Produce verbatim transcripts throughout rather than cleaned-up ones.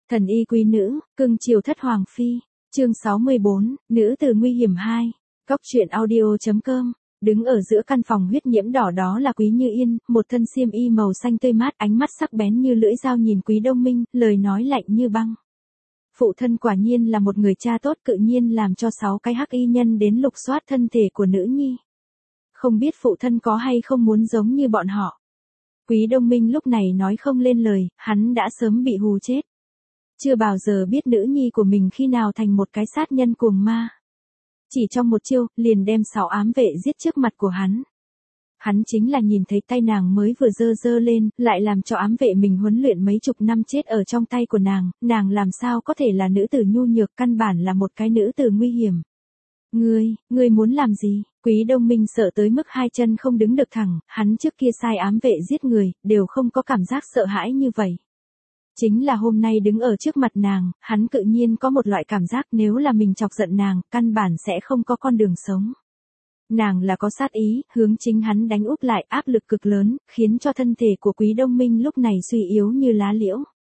Thần y quý nữ, cưng chiều thất hoàng phi. Chương sáu mươi bốn, nữ từ nguy hiểm hai. Cóc truyện audio.com. Đứng ở giữa căn phòng huyết nhiễm đỏ đó là Quý Như Yên, một thân xiêm y màu xanh tươi mát, ánh mắt sắc bén như lưỡi dao nhìn Quý Đông Minh, lời nói lạnh như băng. Phụ thân quả nhiên là một người cha tốt, cự nhiên làm cho sáu cái hắc y nhân đến lục soát thân thể của nữ nhi. Không biết phụ thân có hay không muốn giống như bọn họ. Quý Đông Minh lúc này nói không lên lời, hắn đã sớm bị hù chết. Chưa bao giờ biết nữ nhi của mình khi nào thành một cái sát nhân cuồng ma. Chỉ trong một chiêu, liền đem sáu ám vệ giết trước mặt của hắn. Hắn chính là nhìn thấy tay nàng mới vừa dơ dơ lên, lại làm cho ám vệ mình huấn luyện mấy chục năm chết ở trong tay của nàng, nàng làm sao có thể là nữ tử nhu nhược, căn bản là một cái nữ tử nguy hiểm. Ngươi, ngươi muốn làm gì? Quý Đông Minh sợ tới mức hai chân không đứng được thẳng, hắn trước kia sai ám vệ giết người, đều không có cảm giác sợ hãi như vậy. Chính là hôm nay đứng ở trước mặt nàng, hắn tự nhiên có một loại cảm giác nếu là mình chọc giận nàng, căn bản sẽ không có con đường sống. Nàng là có sát ý, hướng chính hắn đánh úp lại, áp lực cực lớn, khiến cho thân thể của Quý Đông Minh lúc này suy yếu như lá liễu.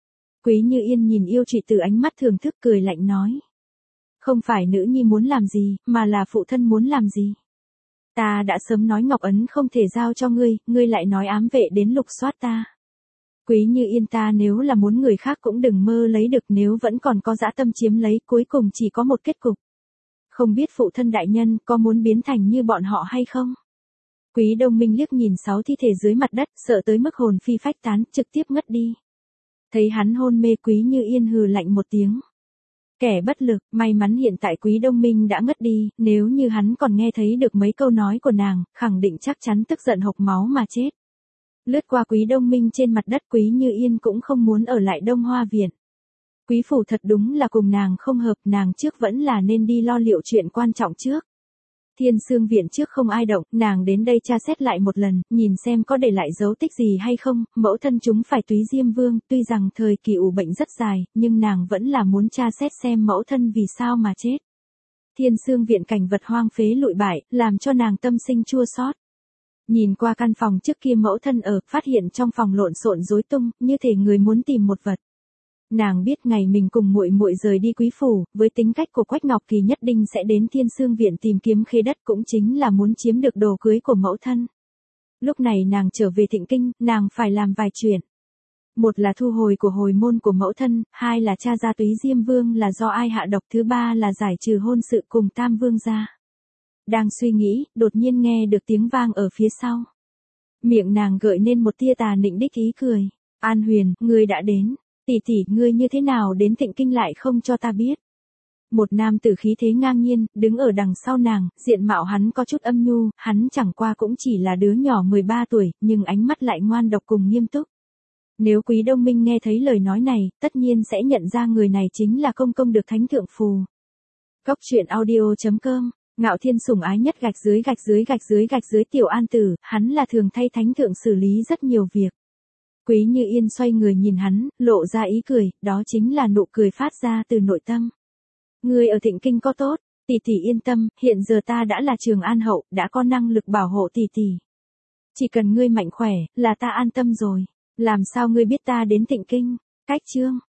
Quý Như Yên nhìn yêu trụy từ ánh mắt thưởng thức cười lạnh nói. Không phải nữ nhi muốn làm gì, mà là phụ thân muốn làm gì. Ta đã sớm nói Ngọc Ấn không thể giao cho ngươi, ngươi lại nói ám vệ đến lục soát ta. Quý Như Yên, ta nếu là muốn người khác cũng đừng mơ lấy được, nếu vẫn còn có dã tâm chiếm lấy, cuối cùng chỉ có một kết cục. Không biết phụ thân đại nhân có muốn biến thành như bọn họ hay không? Quý Đông Minh liếc nhìn sáu thi thể dưới mặt đất, sợ tới mức hồn phi phách tán, trực tiếp ngất đi. Thấy hắn hôn mê, Quý Như Yên hừ lạnh một tiếng. Kẻ bất lực, may mắn hiện tại Quý Đông Minh đã ngất đi, nếu như hắn còn nghe thấy được mấy câu nói của nàng, khẳng định chắc chắn tức giận hộc máu mà chết. Lướt qua Quý Đông Minh trên mặt đất, Quý Như Yên cũng không muốn ở lại Đông Hoa Viện. Quý phủ thật đúng là cùng nàng không hợp, nàng trước vẫn là nên đi lo liệu chuyện quan trọng trước. Thiên Sương Viện trước không ai động, nàng đến đây tra xét lại một lần, nhìn xem có để lại dấu tích gì hay không, mẫu thân chúng phải Túy Diêm Vương, tuy rằng thời kỳ ủ bệnh rất dài, nhưng nàng vẫn là muốn tra xét xem mẫu thân vì sao mà chết. Thiên Sương Viện cảnh vật hoang phế lụi bại, làm cho nàng tâm sinh chua xót. Nhìn qua căn phòng trước kia mẫu thân ở, phát hiện trong phòng lộn xộn rối tung, như thể người muốn tìm một vật. Nàng biết ngày mình cùng muội muội rời đi quý phủ, với tính cách của Quách Ngọc Kỳ nhất định sẽ đến Thiên Sương Viện tìm kiếm khế đất, cũng chính là muốn chiếm được đồ cưới của mẫu thân. Lúc này nàng trở về Thịnh Kinh, nàng phải làm vài chuyện. Một là thu hồi của hồi môn của mẫu thân, hai là tra ra Túy Diêm Vương là do ai hạ độc, thứ ba là giải trừ hôn sự cùng Tam Vương gia. Đang suy nghĩ, đột nhiên nghe được tiếng vang ở phía sau. Miệng nàng gợi nên một tia tà nịnh đích ý cười. An Huyền, ngươi đã đến. Tỷ tỷ, ngươi như thế nào đến Thịnh Kinh lại không cho ta biết. Một nam tử khí thế ngang nhiên, đứng ở đằng sau nàng, diện mạo hắn có chút âm nhu, hắn chẳng qua cũng chỉ là đứa nhỏ mười ba tuổi, nhưng ánh mắt lại ngoan độc cùng nghiêm túc. Nếu Quý Đông Minh nghe thấy lời nói này, tất nhiên sẽ nhận ra người này chính là công công được Thánh Thượng phù. Cóc truyện audio.com. Ngạo Thiên sủng ái nhất gạch dưới gạch dưới gạch dưới gạch dưới Tiểu An Tử, hắn là thường thay Thánh Thượng xử lý rất nhiều việc. Quý Như Yên xoay người nhìn hắn, lộ ra ý cười, đó chính là nụ cười phát ra từ nội tâm. Ngươi ở Thịnh Kinh có tốt, tỷ tỷ yên tâm, hiện giờ ta đã là Trường An hậu, đã có năng lực bảo hộ tỷ tỷ. Chỉ cần ngươi mạnh khỏe, là ta an tâm rồi. Làm sao ngươi biết ta đến Thịnh Kinh? Cách chương.